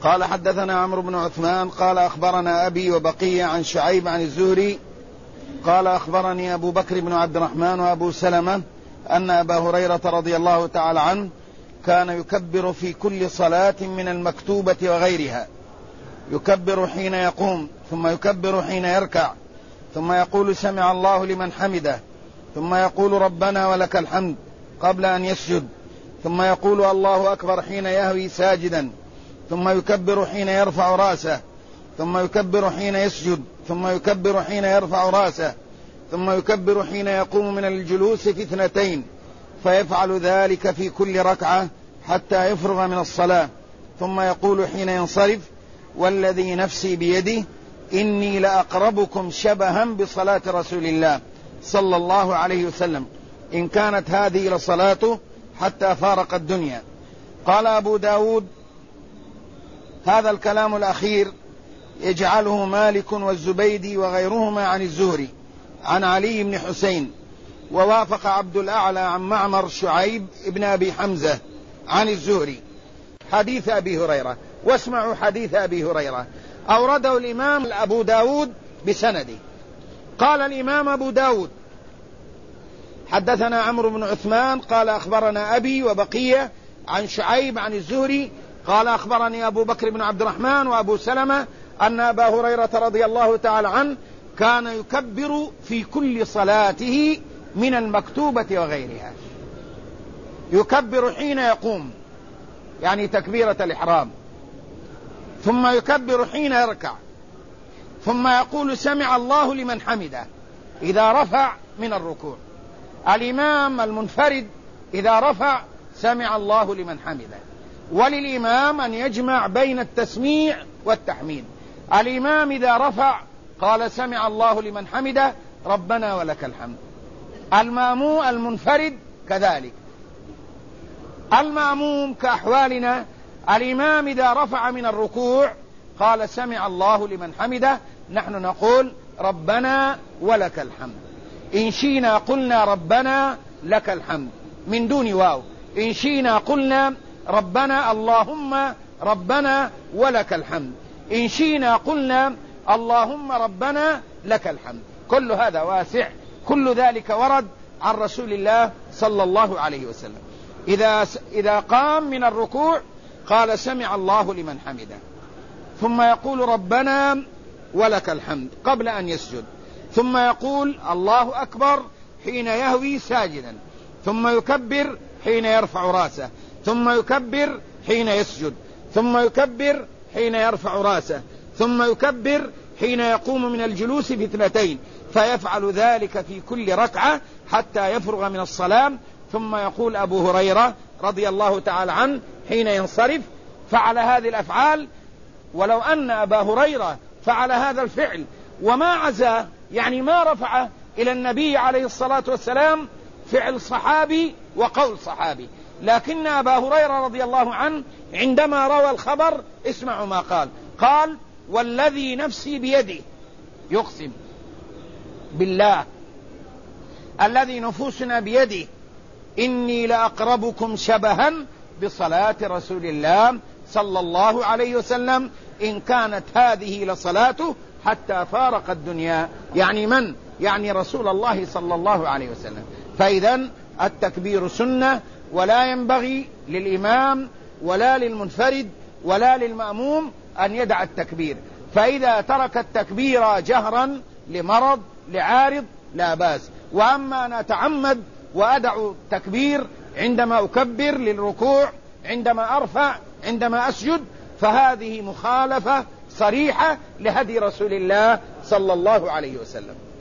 قال حدثنا عمرو بن عثمان قال أخبرنا أبي وبقية عن شعيب عن الزهري قال أخبرني أبو بكر بن عبد الرحمن وأبو سلمة أن أبا هريرة رضي الله تعالى عنه كان يكبر في كل صلاة من المكتوبة وغيرها، يكبر حين يقوم، ثم يكبر حين يركع، ثم يقول سمع الله لمن حمده، ثم يقول ربنا ولك الحمد قبل أن يسجد، ثم يقول الله أكبر حين يهوي ساجدا، ثم يكبر حين يرفع رأسه، ثم يكبر حين يسجد، ثم يكبر حين يرفع رأسه، ثم يكبر حين يقوم من الجلوس في 2، فيفعل ذلك في كل ركعة حتى يفرغ من الصلاة، ثم يقول حين ينصرف والذي نفسي بيده إني لأقربكم شبها بصلاة رسول الله صلى الله عليه وسلم إن كانت هذه لصلاته حتى فارق الدنيا. قال أبو داود هذا الكلام الأخير يجعله مالك والزبيدي وغيرهما عن الزهري عن علي بن حسين، ووافق عبد الأعلى عن معمر شعيب بن أبي حمزة عن الزهري حديث أبي هريرة. واسمعوا حديث أبي هريرة أورده الإمام أبو داود بسنده. قال الإمام أبو داود حدثنا عمرو بن عثمان قال أخبرنا أبي وبقية عن شعيب عن الزهري قال أخبرني أبو بكر بن عبد الرحمن وأبو سلمة أن أبا هريرة رضي الله تعالى عنه كان يكبر في كل صلاته من المكتوبة وغيرها، يكبر حين يقوم يعني تكبيرة الإحرام، ثم يكبر حين يركع، ثم يقول سمع الله لمن حمده إذا رفع من الركوع. الإمام المنفرد إذا رفع سمع الله لمن حمده، وللإمام أن يجمع بين التسميع والتحميد. الإمام إذا رفع قال سمع الله لمن حمده ربنا ولك الحمد. المأموم المنفرد كذلك. المأموم كأحوالنا الإمام إذا رفع من الركوع قال سمع الله لمن حمده، نحن نقول ربنا ولك الحمد. إن شئنا قلنا ربنا لك الحمد من دون واو، إن شئنا قلنا ربنا اللهم ربنا ولك الحمد، إن شئنا قلنا اللهم ربنا لك الحمد. كل هذا واسع، كل ذلك ورد عن رسول الله صلى الله عليه وسلم. إذا قام من الركوع قال سمع الله لمن حمده، ثم يقول ربنا ولك الحمد قبل أن يسجد، ثم يقول الله أكبر حين يهوي ساجدا، ثم يكبر حين يرفع رأسه، ثم يكبر حين يسجد، ثم يكبر حين يرفع رأسه، ثم يكبر حين يقوم من الجلوس في 2، فيفعل ذلك في كل ركعة حتى يفرغ من الصلاة. ثم يقول أبو هريرة رضي الله تعالى عنه حين ينصرف فعل هذه الأفعال. ولو أن أبا هريرة فعل هذا الفعل وما عزى يعني ما رفع إلى النبي عليه الصلاة والسلام، فعل صحابي وقول صحابي، لكن أبا هريرة رضي الله عنه عندما روى الخبر اسمعوا ما قال والذي نفسي بيده، يقسم بالله الذي نفوسنا بيده إني لأقربكم شبها بصلاة رسول الله صلى الله عليه وسلم إن كانت هذه لصلاته حتى فارق الدنيا. يعني من؟ يعني رسول الله صلى الله عليه وسلم. فإذن التكبير سنة، ولا ينبغي للإمام ولا للمنفرد ولا للمأموم أن يدع التكبير. فإذا ترك التكبير جهرا لمرض لعارض لا بأس. وأما أنا أتعمد وأدع التكبير عندما أكبر للركوع، عندما أرفع، عندما أسجد، فهذه مخالفة صريحة لهدي رسول الله صلى الله عليه وسلم.